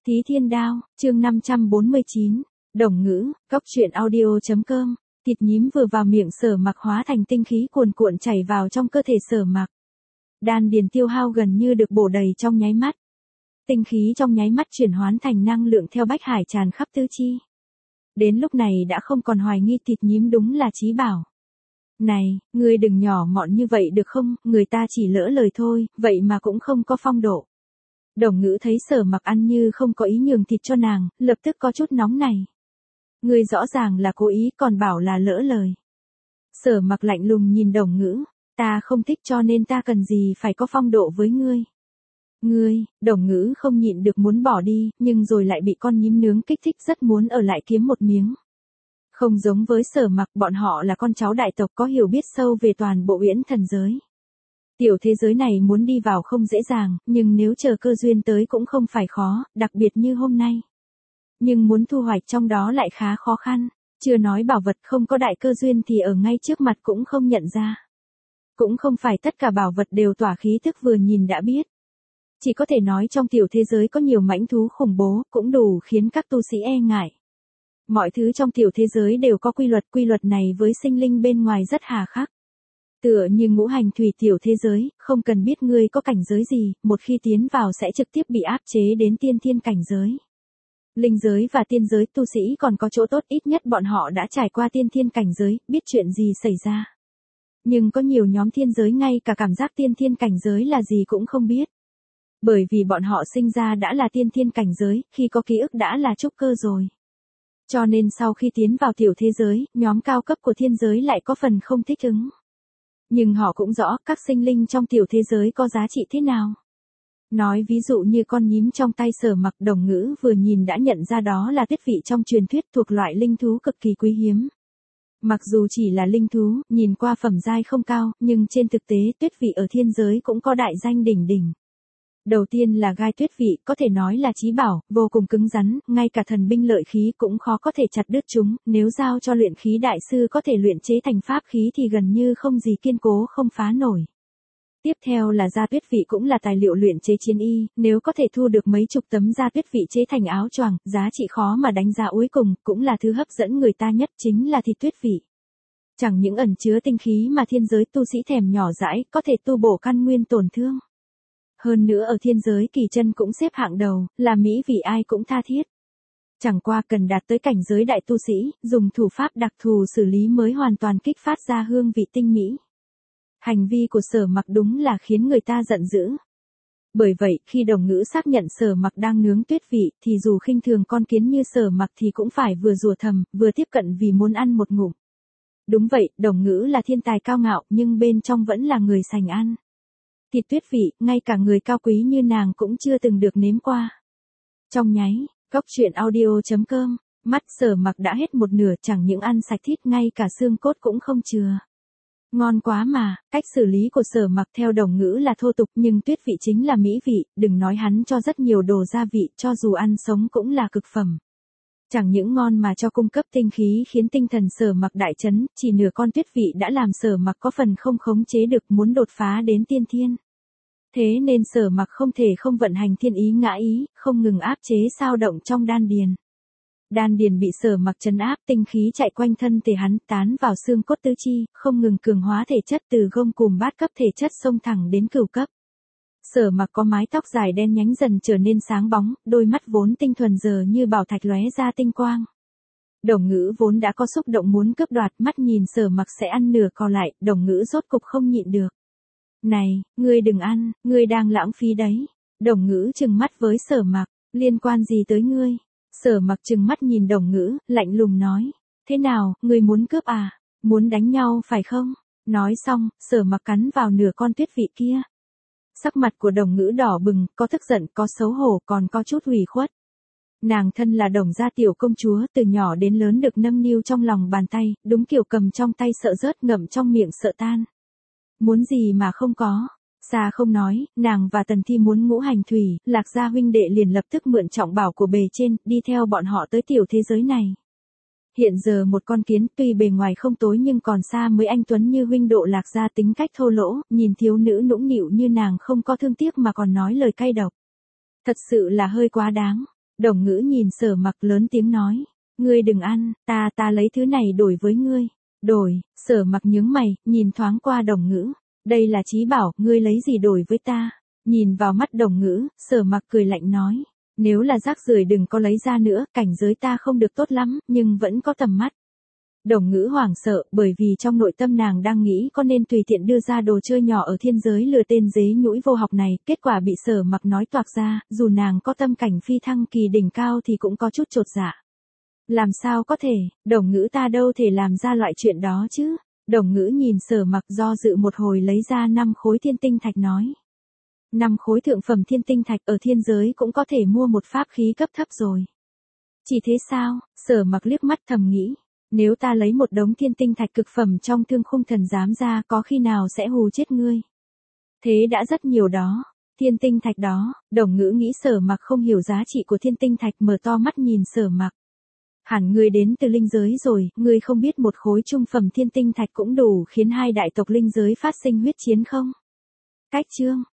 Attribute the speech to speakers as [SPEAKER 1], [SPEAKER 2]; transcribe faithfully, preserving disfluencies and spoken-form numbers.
[SPEAKER 1] Thí Thiên Đao, chương năm trăm bốn mươi chín, Đồng Ngữ, Cóc truyện audio chấm com. Thịt nhím vừa vào miệng Sở Mặc hóa thành tinh khí cuồn cuộn chảy vào trong cơ thể Sở Mặc. Đan điền tiêu hao gần như được bổ đầy trong nháy mắt. Tinh khí trong nháy mắt chuyển hóa thành năng lượng theo bách hải tràn khắp tứ chi. Đến lúc này đã không còn hoài nghi thịt nhím đúng là chí bảo. Này, ngươi đừng nhỏ mọn như vậy được không, người ta chỉ lỡ lời thôi, vậy mà cũng không có phong độ. Đồng Ngữ thấy Sở Mặc ăn như không có ý nhường thịt cho nàng, lập tức có chút nóng này. Ngươi rõ ràng là cố ý còn bảo là lỡ lời. Sở Mặc lạnh lùng nhìn Đồng Ngữ, ta không thích cho nên ta cần gì phải có phong độ với ngươi. Ngươi, Đồng Ngữ không nhịn được muốn bỏ đi, nhưng rồi lại bị con nhím nướng kích thích rất muốn ở lại kiếm một miếng. Không giống với Sở Mặc, bọn họ là con cháu đại tộc có hiểu biết sâu về toàn bộ Uyển Thần giới. Tiểu thế giới này muốn đi vào không dễ dàng, nhưng nếu chờ cơ duyên tới cũng không phải khó, đặc biệt như hôm nay. Nhưng muốn thu hoạch trong đó lại khá khó khăn, chưa nói bảo vật không có đại cơ duyên thì ở ngay trước mặt cũng không nhận ra. Cũng không phải tất cả bảo vật đều tỏa khí thức vừa nhìn đã biết. Chỉ có thể nói trong tiểu thế giới có nhiều mãnh thú khủng bố, cũng đủ khiến các tu sĩ e ngại. Mọi thứ trong tiểu thế giới đều có quy luật, quy luật này với sinh linh bên ngoài rất hà khắc. Tựa như ngũ hành thủy tiểu thế giới, không cần biết ngươi có cảnh giới gì, một khi tiến vào sẽ trực tiếp bị áp chế đến tiên thiên cảnh giới. Linh giới và tiên giới tu sĩ còn có chỗ tốt, ít nhất bọn họ đã trải qua tiên thiên cảnh giới, biết chuyện gì xảy ra. Nhưng có nhiều nhóm thiên giới ngay cả cảm giác tiên thiên cảnh giới là gì cũng không biết. Bởi vì bọn họ sinh ra đã là tiên thiên cảnh giới, khi có ký ức đã là trúc cơ rồi. Cho nên sau khi tiến vào tiểu thế giới, nhóm cao cấp của thiên giới lại có phần không thích ứng. Nhưng họ cũng rõ các sinh linh trong tiểu thế giới có giá trị thế nào. Nói ví dụ như con nhím trong tay Sở Mặc, Đồng Ngữ vừa nhìn đã nhận ra đó là tuyết vị trong truyền thuyết thuộc loại linh thú cực kỳ quý hiếm. Mặc dù chỉ là linh thú, nhìn qua phẩm giai không cao, nhưng trên thực tế tuyết vị ở thiên giới cũng có đại danh đỉnh đỉnh. Đầu tiên là gai tuyết vị, có thể nói là chí bảo, vô cùng cứng rắn, ngay cả thần binh lợi khí cũng khó có thể chặt đứt chúng, nếu giao cho luyện khí đại sư có thể luyện chế thành pháp khí thì gần như không gì kiên cố không phá nổi. Tiếp theo là da tuyết vị, cũng là tài liệu luyện chế chiến y, nếu có thể thu được mấy chục tấm da tuyết vị chế thành áo choàng, giá trị khó mà đánh giá. Cuối cùng, cũng là thứ hấp dẫn người ta nhất, chính là thịt tuyết vị. Chẳng những ẩn chứa tinh khí mà thiên giới tu sĩ thèm nhỏ dãi, có thể tu bổ căn nguyên tổn thương. Hơn nữa ở thiên giới kỳ chân cũng xếp hạng đầu, là mỹ vị ai cũng tha thiết. Chẳng qua cần đạt tới cảnh giới đại tu sĩ, dùng thủ pháp đặc thù xử lý mới hoàn toàn kích phát ra hương vị tinh mỹ. Hành vi của Sở Mặc đúng là khiến người ta giận dữ. Bởi vậy, khi Đồng Ngữ xác nhận Sở Mặc đang nướng tuyết vị, thì dù khinh thường con kiến như Sở Mặc thì cũng phải vừa rủa thầm, vừa tiếp cận vì muốn ăn một ngụm. Đúng vậy, Đồng Ngữ là thiên tài cao ngạo, nhưng bên trong vẫn là người sành ăn. Thịt tuyết vị, ngay cả người cao quý như nàng cũng chưa từng được nếm qua. Trong nháy, Cóc truyện audio chấm com, mắt Sở Mặc đã hết một nửa, chẳng những ăn sạch thịt ngay cả xương cốt cũng không chừa. Ngon quá mà, cách xử lý của Sở Mặc theo Đồng Ngữ là thô tục, nhưng tuyết vị chính là mỹ vị, đừng nói hắn cho rất nhiều đồ gia vị, cho dù ăn sống cũng là cực phẩm. Chẳng những ngon mà cho cung cấp tinh khí khiến tinh thần Sở Mặc đại chấn, chỉ nửa con tuyết vị đã làm Sở Mặc có phần không khống chế được, muốn đột phá đến tiên thiên. Thế nên Sở Mặc không thể không vận hành thiên ý ngã ý, không ngừng áp chế sao động trong đan điền. Đan điền bị Sở Mặc trấn áp, tinh khí chạy quanh thân thể hắn, tán vào xương cốt tứ chi, không ngừng cường hóa thể chất từ gông cùm bát cấp thể chất xông thẳng đến cửu cấp. Sở Mặc có mái tóc dài đen nhánh dần trở nên sáng bóng, đôi mắt vốn tinh thuần giờ như bảo thạch lóe ra tinh quang. Đồng Ngữ vốn đã có xúc động muốn cướp đoạt, mắt nhìn Sở Mặc sẽ ăn nửa còn lại, Đồng Ngữ rốt cục không nhịn được. Này, ngươi đừng ăn, ngươi đang lãng phí đấy. Đồng Ngữ trừng mắt với Sở Mặc, liên quan gì tới ngươi? Sở Mặc trừng mắt nhìn Đồng Ngữ, lạnh lùng nói, thế nào, ngươi muốn cướp à? Muốn đánh nhau phải không? Nói xong, Sở Mặc cắn vào nửa con tuyết vị kia. Sắc mặt của Đồng Ngữ đỏ bừng, có tức giận, có xấu hổ, còn có chút ủy khuất. Nàng thân là Đồng gia tiểu công chúa, từ nhỏ đến lớn được nâng niu trong lòng bàn tay, đúng kiểu cầm trong tay sợ rớt, ngậm trong miệng sợ tan. Muốn gì mà không có. Xa không nói, nàng và Tần Thi muốn ngũ hành thủy, Lạc gia huynh đệ liền lập tức mượn trọng bảo của bề trên, đi theo bọn họ tới tiểu thế giới này. Hiện giờ một con kiến, tuy bề ngoài không tối nhưng còn xa mới anh tuấn như huynh độ Lạc gia, tính cách thô lỗ, nhìn thiếu nữ nũng nịu như nàng không có thương tiếc mà còn nói lời cay độc. Thật sự là hơi quá đáng. Đồng Ngữ nhìn Sở Mặc lớn tiếng nói. Ngươi đừng ăn, ta ta lấy thứ này đổi với ngươi. Đổi, Sở Mặc nhướng mày, nhìn thoáng qua Đồng Ngữ. Đây là trí bảo, ngươi lấy gì đổi với ta? Nhìn vào mắt Đồng Ngữ, Sở Mặc cười lạnh nói. Nếu là rác rưởi đừng có lấy ra nữa, cảnh giới ta không được tốt lắm, nhưng vẫn có tầm mắt. Đồng Ngữ hoảng sợ, bởi vì trong nội tâm nàng đang nghĩ có nên tùy tiện đưa ra đồ chơi nhỏ ở thiên giới lừa tên dế nhũi vô học này, kết quả bị Sở Mặc nói toạc ra, dù nàng có tâm cảnh phi thăng kỳ đỉnh cao thì cũng có chút chột dạ. Làm sao có thể, Đồng Ngữ ta đâu thể làm ra loại chuyện đó chứ? Đồng Ngữ nhìn Sở Mặc do dự một hồi lấy ra năm khối thiên tinh thạch nói. Năm khối thượng phẩm thiên tinh thạch ở thiên giới cũng có thể mua một pháp khí cấp thấp rồi. Chỉ thế sao? Sở Mặc liếc mắt thầm nghĩ. Nếu ta lấy một đống thiên tinh thạch cực phẩm trong Thương Khung Thần Giám ra có khi nào sẽ hù chết ngươi. Thế đã rất nhiều đó. Thiên tinh thạch đó, Đồng Ngữ nghĩ Sở Mặc không hiểu giá trị của thiên tinh thạch, mở to mắt nhìn Sở Mặc. Hẳn ngươi đến từ linh giới rồi, ngươi không biết một khối trung phẩm thiên tinh thạch cũng đủ khiến hai đại tộc linh giới phát sinh huyết chiến không? Cách chương